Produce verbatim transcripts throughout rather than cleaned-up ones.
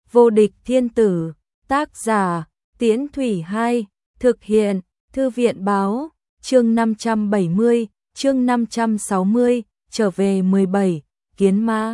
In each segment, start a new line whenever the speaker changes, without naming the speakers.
Vô địch thiên tử, tác giả, Tiễn Thủy hai, thực hiện, Thư viện báo, chương năm trăm bảy mươi, chương năm trăm sáu mươi, trở về mười bảy, kiến ma.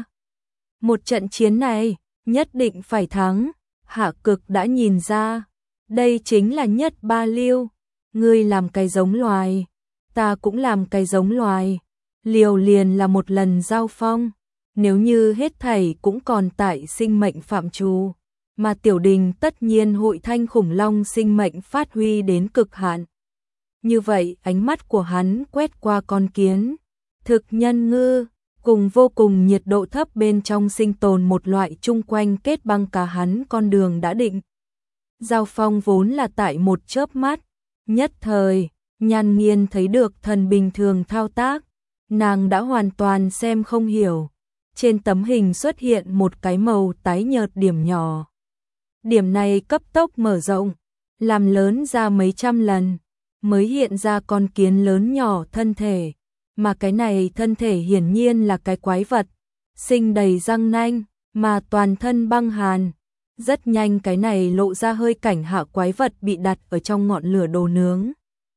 Một trận chiến này, nhất định phải thắng, Hạ Cực đã nhìn ra, đây chính là nhất ba lưu, ngươi làm cái giống loài, ta cũng làm cái giống loài, liều liền là một lần giao phong. Nếu như hết thảy cũng còn tại sinh mệnh phạm trù, mà tiểu đình tất nhiên hội thanh khủng long sinh mệnh phát huy đến cực hạn. Như vậy ánh mắt của hắn quét qua con kiến, thực nhân ngư, cùng vô cùng nhiệt độ thấp bên trong sinh tồn một loại chung quanh kết băng cả hắn con đường đã định. Giao phong vốn là tại một chớp mắt, nhất thời, Nhan Nghiên thấy được thần bình thường thao tác, nàng đã hoàn toàn xem không hiểu. Trên tấm hình xuất hiện một cái màu tái nhợt điểm nhỏ. Điểm này cấp tốc mở rộng, làm lớn ra mấy trăm lần, mới hiện ra con kiến lớn nhỏ thân thể. Mà cái này thân thể hiển nhiên là cái quái vật, sinh đầy răng nanh, mà toàn thân băng hàn. Rất nhanh cái này lộ ra hơi cảnh hạ quái vật bị đặt ở trong ngọn lửa đồ nướng.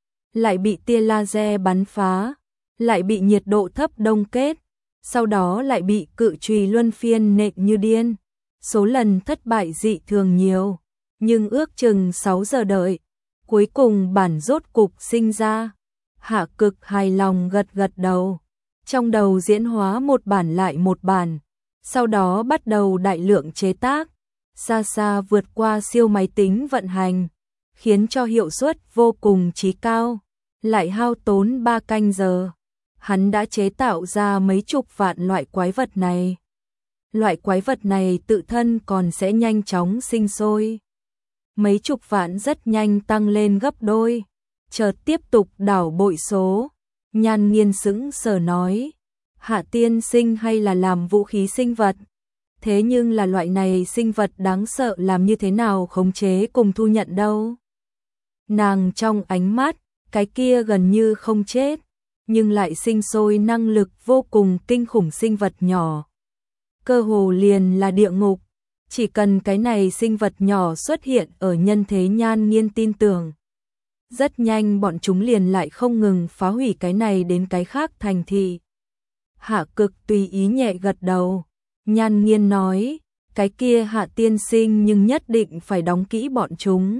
Lại bị tia laser bắn phá, lại bị nhiệt độ thấp đông kết. Sau đó lại bị cự chùy luân phiên nện như điên, số lần thất bại dị thường nhiều, nhưng ước chừng sáu giờ đợi, cuối cùng bản rốt cục sinh ra. Hạ Cực hài lòng gật gật đầu, trong đầu diễn hóa một bản lại một bản, sau đó bắt đầu đại lượng chế tác, xa xa vượt qua siêu máy tính vận hành, khiến cho hiệu suất vô cùng chí cao, lại hao tốn ba canh giờ. Hắn đã chế tạo ra mấy chục vạn loại quái vật này. Loại quái vật này tự thân còn sẽ nhanh chóng sinh sôi. Mấy chục vạn rất nhanh tăng lên gấp đôi. Chợt tiếp tục đảo bội số. Nhan Nghiên sững sờ nói, Hạ tiên sinh hay là làm vũ khí sinh vật? Thế nhưng là loại này sinh vật đáng sợ làm như thế nào khống chế cùng thu nhận đâu? Nàng trong ánh mắt, cái kia gần như không chết, nhưng lại sinh sôi năng lực vô cùng kinh khủng sinh vật nhỏ. Cơ hồ liền là địa ngục, chỉ cần cái này sinh vật nhỏ xuất hiện ở nhân thế. Nhan Nghiên tin tưởng. Rất nhanh bọn chúng liền lại không ngừng phá hủy cái này đến cái khác thành thị. Hạ Cực tùy ý nhẹ gật đầu. Nhan Nghiên nói, cái kia Hạ tiên sinh nhưng nhất định phải đóng kỹ bọn chúng.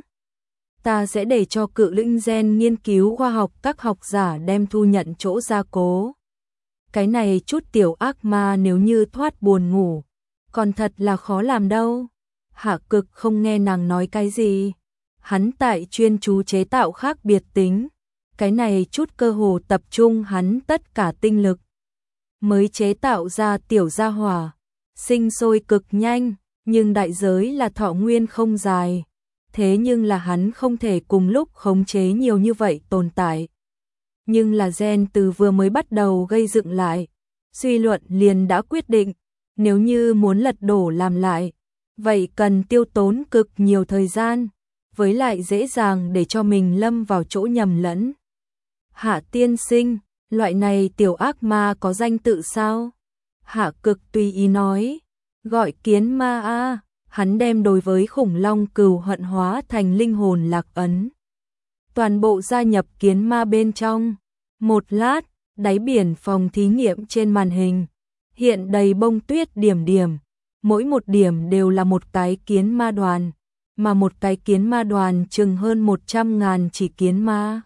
Ta sẽ để cho cự linh gen nghiên cứu khoa học các học giả đem thu nhận chỗ gia cố. Cái này chút tiểu ác ma nếu như thoát buồn ngủ, còn thật là khó làm đâu. Hạ Cực không nghe nàng nói cái gì. Hắn tại chuyên chú chế tạo khác biệt tính. Cái này chút cơ hồ tập trung hắn tất cả tinh lực. Mới chế tạo ra tiểu gia hỏa. Sinh sôi cực nhanh, nhưng đại giới là thọ nguyên không dài. Thế nhưng là hắn không thể cùng lúc khống chế nhiều như vậy tồn tại. Nhưng là gen từ vừa mới bắt đầu gây dựng lại, suy luận liền đã quyết định, nếu như muốn lật đổ làm lại, vậy cần tiêu tốn cực nhiều thời gian, với lại dễ dàng để cho mình lâm vào chỗ nhầm lẫn. Hạ tiên sinh, loại này tiểu ác ma có danh tự sao? Hạ Cực tùy ý nói, gọi kiến ma a. Hắn đem đối với khủng long cừu hận hóa thành linh hồn lạc ấn. Toàn bộ gia nhập kiến ma bên trong. Một lát, đáy biển phòng thí nghiệm trên màn hình hiện đầy bông tuyết điểm điểm. Mỗi một điểm đều là một cái kiến ma đoàn, mà một cái kiến ma đoàn chừng hơn một trăm ngàn chỉ kiến ma.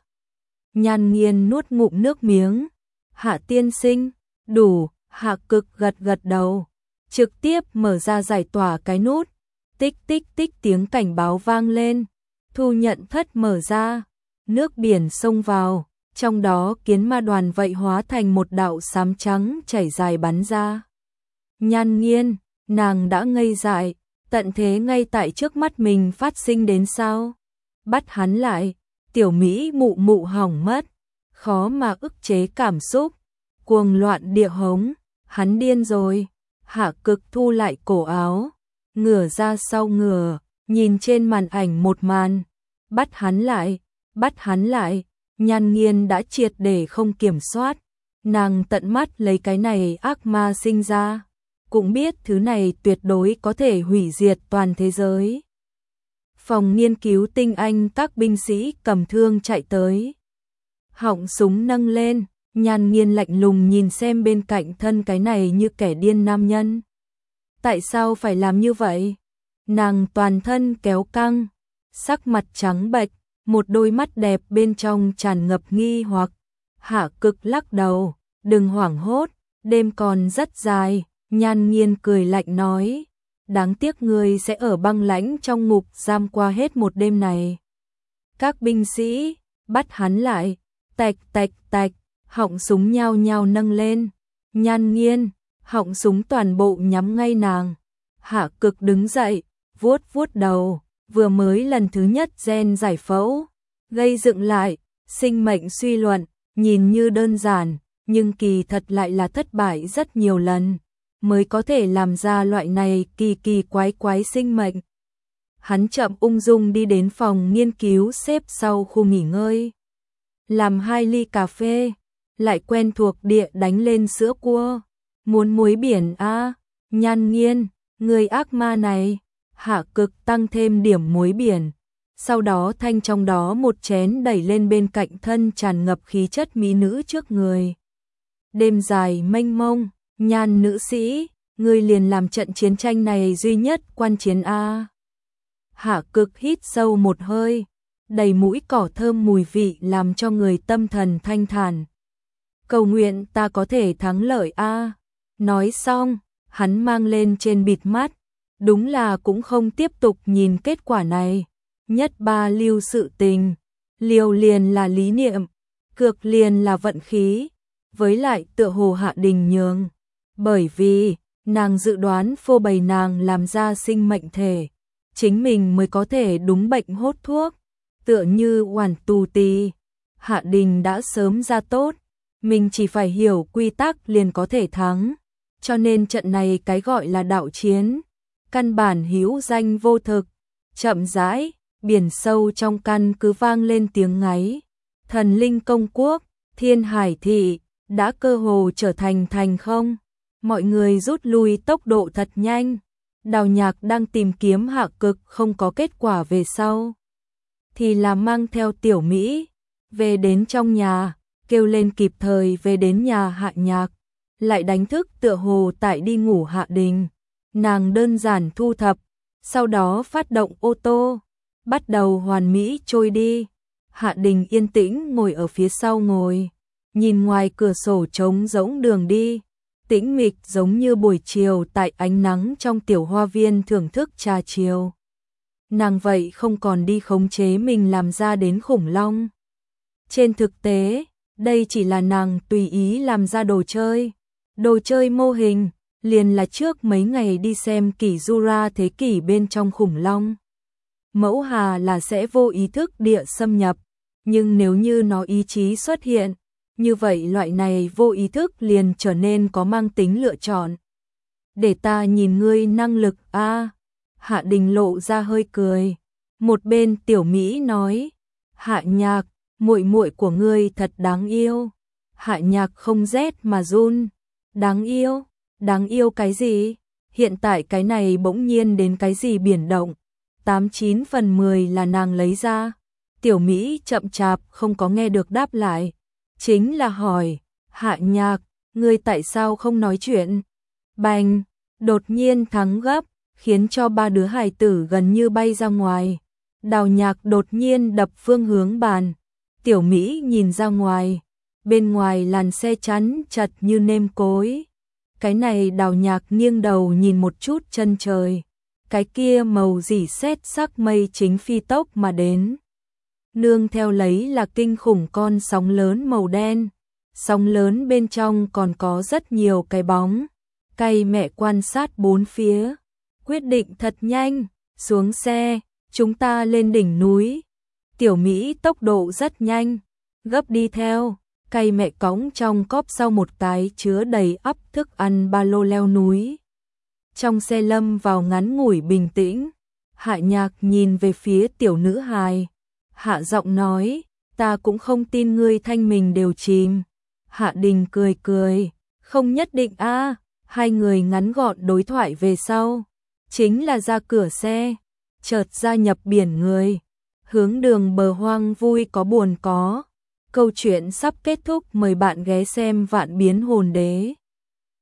Nhan Nghiên nuốt ngụm nước miếng. Hạ tiên sinh, đủ. Hạ Cực gật gật đầu, trực tiếp mở ra giải tỏa cái nút. Tích tích tích tiếng cảnh báo vang lên, thu nhận thất mở ra, nước biển xông vào, trong đó kiến ma đoàn vậy hóa thành một đạo xám trắng chảy dài bắn ra. Nhan Nghiên, nàng đã ngây dại, tận thế ngay tại trước mắt mình phát sinh đến sao? Bắt hắn lại, tiểu Mỹ mụ mụ hỏng mất, khó mà ức chế cảm xúc, cuồng loạn địa hống, hắn điên rồi. Hạ Cực thu lại cổ áo, ngửa ra sau ngửa, nhìn trên màn ảnh một màn, bắt hắn lại, bắt hắn lại. Nhan Nghiên đã triệt để không kiểm soát, nàng tận mắt lấy cái này ác ma sinh ra, cũng biết thứ này tuyệt đối có thể hủy diệt toàn thế giới. Phòng nghiên cứu tinh anh các binh sĩ cầm thương chạy tới. Họng súng nâng lên, Nhan Nghiên lạnh lùng nhìn xem bên cạnh thân cái này như kẻ điên nam nhân. Tại sao phải làm như vậy? Nàng toàn thân kéo căng, sắc mặt trắng bệch, một đôi mắt đẹp bên trong tràn ngập nghi hoặc. Hạ Cực lắc đầu, đừng hoảng hốt, đêm còn rất dài. Nhan Nghiên cười lạnh nói, đáng tiếc ngươi sẽ ở băng lãnh trong ngục giam qua hết một đêm này. Các binh sĩ bắt hắn lại, tạch tạch tạch, họng súng nhao nhao nâng lên. Nhan Nghiên, họng súng toàn bộ nhắm ngay nàng. Hạ Cực đứng dậy, vuốt vuốt đầu, vừa mới lần thứ nhất gen giải phẫu, gây dựng lại, sinh mệnh suy luận, nhìn như đơn giản, nhưng kỳ thật lại là thất bại rất nhiều lần, mới có thể làm ra loại này kỳ kỳ quái quái sinh mệnh. Hắn chậm ung dung đi đến phòng nghiên cứu xếp sau khu nghỉ ngơi. Làm hai ly cà phê, lại quen thuộc địa đánh lên sữa cua. Muốn muối biển a à? Nhan Nghiên, người ác ma này. Hạ Cực tăng thêm điểm muối biển. Sau đó thanh trong đó một chén đẩy lên bên cạnh thân tràn ngập khí chất mỹ nữ trước người. Đêm dài mênh mông, Nhan nữ sĩ, ngươi liền làm trận chiến tranh này duy nhất quan chiến a. Hạ Cực hít sâu một hơi, đầy mũi cỏ thơm mùi vị làm cho người tâm thần thanh thản. Cầu nguyện ta có thể thắng lợi a. Nói xong, hắn mang lên trên bịt mắt, đúng là cũng không tiếp tục nhìn kết quả này. Nhất ba lưu sự tình, liều liền là lý niệm, cược liền là vận khí, với lại tựa hồ Hạ Đình nhường. Bởi vì, nàng dự đoán phô bày nàng làm ra sinh mệnh thể, chính mình mới có thể đúng bệnh hốt thuốc, tựa như Oản Tù Tì. Hạ Đình đã sớm ra tốt, mình chỉ phải hiểu quy tắc liền có thể thắng, cho nên trận này cái gọi là đạo chiến, căn bản hữu danh vô thực. Chậm rãi, biển sâu trong căn cứ vang lên tiếng ngáy. Thần linh công quốc, Thiên Hải thị, đã cơ hồ trở thành thành không. Mọi người rút lui tốc độ thật nhanh. Đào Nhạc đang tìm kiếm Hạ Cực không có kết quả về sau, thì là mang theo Tiểu Mỹ về đến trong nhà, kêu lên kịp thời về đến nhà Hạ Nhạc, lại đánh thức tựa hồ tại đi ngủ Hạ Đình. Nàng đơn giản thu thập, sau đó phát động ô tô, bắt đầu hoàn mỹ trôi đi. Hạ Đình yên tĩnh ngồi ở phía sau ngồi, nhìn ngoài cửa sổ trống rỗng đường đi, tĩnh mịch giống như buổi chiều tại ánh nắng trong tiểu hoa viên thưởng thức trà chiều. Nàng vậy không còn đi khống chế mình làm ra đến khủng long. Trên thực tế, đây chỉ là nàng tùy ý làm ra đồ chơi. Đồ chơi mô hình, liền là trước mấy ngày đi xem kỷ Jura thế kỷ bên trong khủng long. Mẫu hà là sẽ vô ý thức địa xâm nhập, nhưng nếu như nó ý chí xuất hiện, như vậy loại này vô ý thức liền trở nên có mang tính lựa chọn. Để ta nhìn ngươi năng lực a. Hạ Đình lộ ra hơi cười. Một bên Tiểu Mỹ nói, Hạ Nhạc, muội muội của ngươi thật đáng yêu. Hạ Nhạc không rét mà run. Đáng yêu? Đáng yêu cái gì? Hiện tại cái này bỗng nhiên đến cái gì biển động? Tám chín phần mười là nàng lấy ra. Tiểu Mỹ chậm chạp không có nghe được đáp lại. Chính là hỏi, Hạ Nhạc, ngươi tại sao không nói chuyện? Bành, đột nhiên thắng gấp, khiến cho ba đứa hài tử gần như bay ra ngoài. Đào Nhạc đột nhiên đập phương hướng bàn. Tiểu Mỹ nhìn ra ngoài, bên ngoài làn xe chắn chặt như nêm cối. Cái này Đào Nhạc nghiêng đầu nhìn một chút chân trời. Cái kia màu rỉ sét sắc mây chính phi tốc mà đến. Nương theo lấy là kinh khủng con sóng lớn màu đen. Sóng lớn bên trong còn có rất nhiều cái bóng. Cay mẹ quan sát bốn phía. Quyết định thật nhanh, xuống xe, chúng ta lên đỉnh núi. Tiểu Mỹ tốc độ rất nhanh, gấp đi theo. Cay mẹ cõng trong cóp sau một cái chứa đầy ắp thức ăn ba lô leo núi. Trong xe lâm vào ngắn ngủi bình tĩnh. Hạ Nhạc nhìn về phía tiểu nữ hài. Hạ giọng nói, ta cũng không tin ngươi thanh mình đều chìm. Hạ Đình cười cười, không nhất định a. Hai người ngắn gọn đối thoại về sau, chính là ra cửa xe, chợt gia nhập biển người, hướng đường bờ hoang vui có buồn có. Câu chuyện sắp kết thúc, mời bạn ghé xem Vạn Biến Hồn Đế.